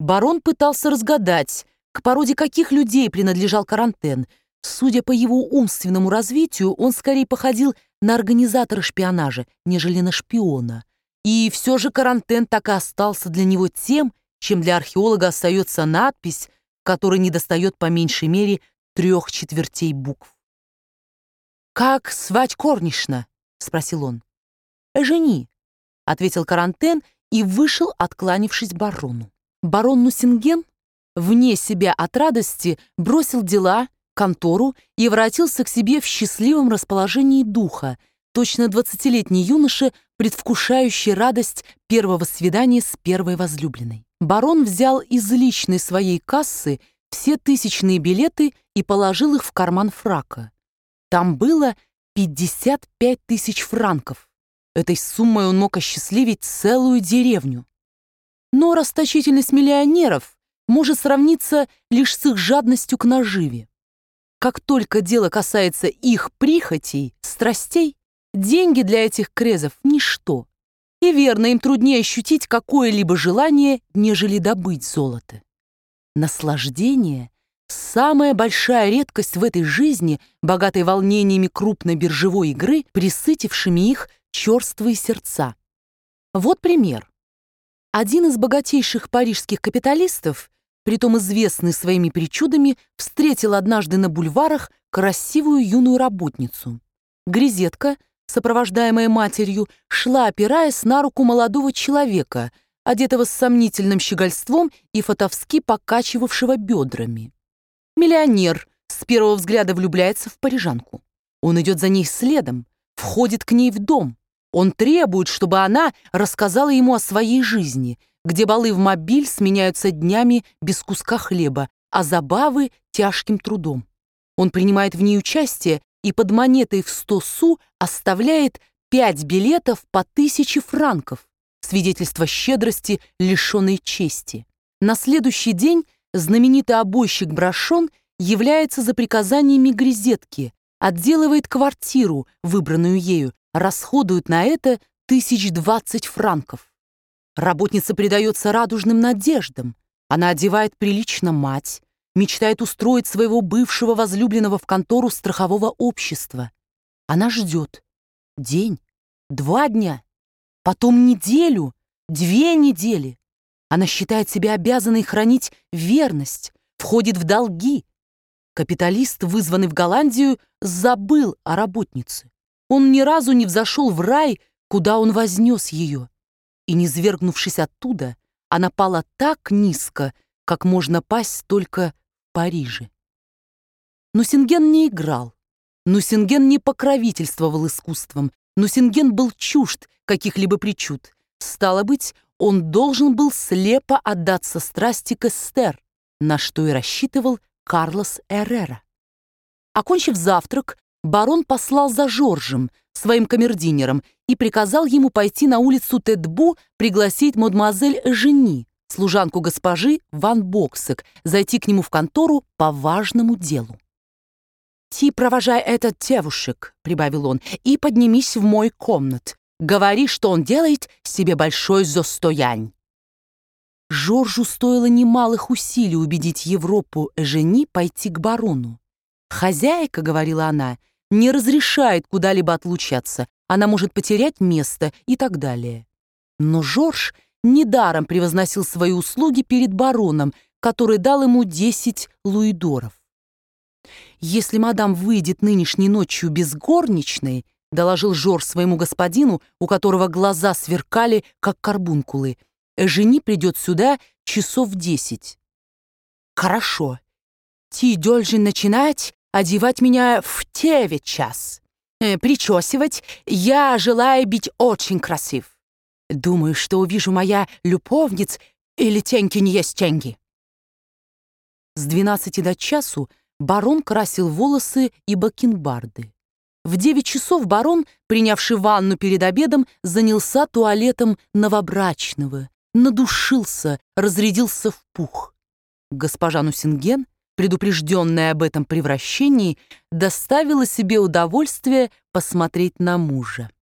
Барон пытался разгадать, к породе каких людей принадлежал Карантен. Судя по его умственному развитию, он скорее походил на организатора шпионажа, нежели на шпиона. И все же Карантен так и остался для него тем, чем для археолога остается надпись, которой недостает по меньшей мере 3/4 букв. «Как звать Корнишна?» — спросил он. «Жени», — ответил Карантен и вышел, откланившись барону. Барон Нусинген, вне себя от радости, бросил дела, контору и воротился к себе в счастливом расположении духа, точно 20-летний юноша, предвкушающий радость первого свидания с первой возлюбленной. Барон взял из личной своей кассы все тысячные билеты и положил их в карман фрака. Там было 55 тысяч франков. Этой суммой он мог осчастливить целую деревню. Но расточительность миллионеров может сравниться лишь с их жадностью к наживе. Как только дело касается их прихотей, страстей, деньги для этих крезов — ничто. И верно, им труднее ощутить какое-либо желание, нежели добыть золото. Наслаждение — самая большая редкость в этой жизни, богатой волнениями крупной биржевой игры, пресытившими их черствые сердца. Вот пример. Один из богатейших парижских капиталистов, притом известный своими причудами, встретил однажды на бульварах красивую юную работницу. Грезетка, сопровождаемая матерью, шла, опираясь на руку молодого человека, одетого с сомнительным щегольством и фатовски покачивавшего бедрами. Миллионер с первого взгляда влюбляется в парижанку. Он идет за ней следом, входит к ней в дом. Он требует, чтобы она рассказала ему о своей жизни, где балы в мобиль сменяются днями без куска хлеба, а забавы — тяжким трудом. Он принимает в ней участие и под монетой в 100 су оставляет 5 билетов по 1000 франков, свидетельство щедрости, лишенной чести. На следующий день знаменитый обойщик Брашон является за приказаниями грезетки, отделывает квартиру, выбранную ею, расходует на это 1020 франков. Работница предается радужным надеждам. Она одевает прилично мать, мечтает устроить своего бывшего возлюбленного в контору страхового общества. Она ждет. День, 2 дня, потом неделю, 2 недели. Она считает себя обязанной хранить верность, входит в долги. Капиталист, вызванный в Голландию, забыл о работнице. Он ни разу не взошел в рай, куда он вознес ее. И, низвергнувшись оттуда, она пала так низко, как можно пасть только в Париже. Нусинген не играл. Нусинген не покровительствовал искусством. Нусинген был чужд каких-либо причуд. Стало быть, он должен был слепо отдаться страсти к Эстер, на что и рассчитывал Карлос Эррера. Окончив завтрак, барон послал за Жоржем, своим камердинером, и приказал ему пойти на улицу Тетбу пригласить мадемуазель Жени, служанку госпожи Ван Боксек, зайти к нему в контору по важному делу. «Ти провожай этот девушек», — прибавил он, — «и поднимись в мой комнат. Говори, что он делает себе большой застоянь». Жоржу стоило немалых усилий убедить Европу Жени пойти к барону. «Хозяйка», — говорила она, — «не разрешает куда-либо отлучаться, она может потерять место» и так далее. Но Жорж недаром превозносил свои услуги перед бароном, который дал ему 10 луидоров. «Если мадам выйдет нынешней ночью без горничной», — доложил Жорж своему господину, у которого глаза сверкали, как карбункулы, «Жени придет сюда часов в 10. «Хорошо. Ти должен начинать одевать меня в 9 час. Причесывать. Я желаю быть очень красив. Думаю, что увижу моя любовниц, или теньки не есть теньги». С 12 до часу барон красил волосы и бакенбарды. В 9 часов барон, принявший ванну перед обедом, занялся туалетом новобрачного, надушился, разрядился в пух. Госпожа Нусинген, предупрежденная об этом превращении, доставила себе удовольствие посмотреть на мужа.